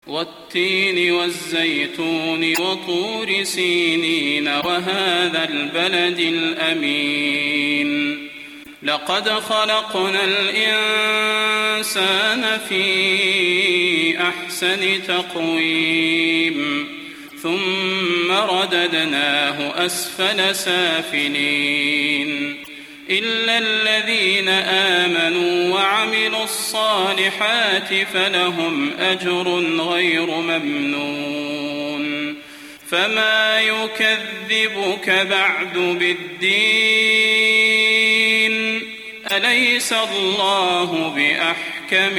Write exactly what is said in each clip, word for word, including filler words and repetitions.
والتين والزيتون وطور سينين وهذا البلد الأمين لقد خلقنا الإنسان في أحسن تقويم ثم رددناه أسفل سافلين إلا الذين آمنوا وعملوا الصالحات فلهم أجر غير ممنون فما يكذبك بعد بالدين أليس الله بأحكم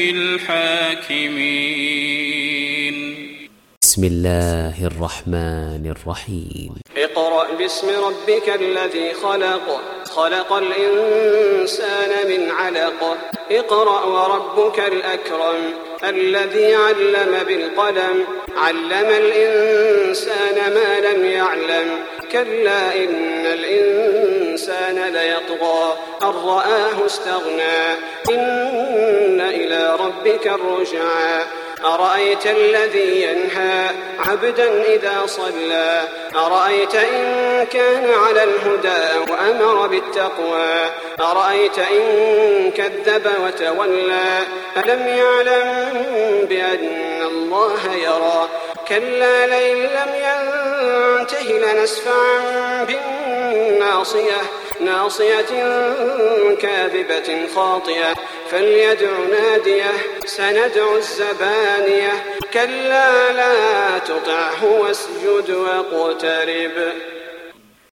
الحاكمين. بسم الله الرحمن الرحيم. اقرأ باسم ربك الذي خلق خلق الإنسان من علق اقرأ وربك الأكرم الذي علم بالقلم علم الإنسان ما لم يعلم كلا إن الإنسان ليطغى أن رآه استغنى إن إلى ربك الرجعى أرأيت الذي ينهى عبدا إذا صلى أرأيت إن كان على الهدى وأمر بالتقوى أرأيت إن كذب وتولى ألم يعلم بأن الله يرى كلا لئن لم ينته لنسفعا بالناصية ناصية كاذبة خاطئة فليدع ناديه سندع الزبانية كلا لا تطعه واسجد واقترب.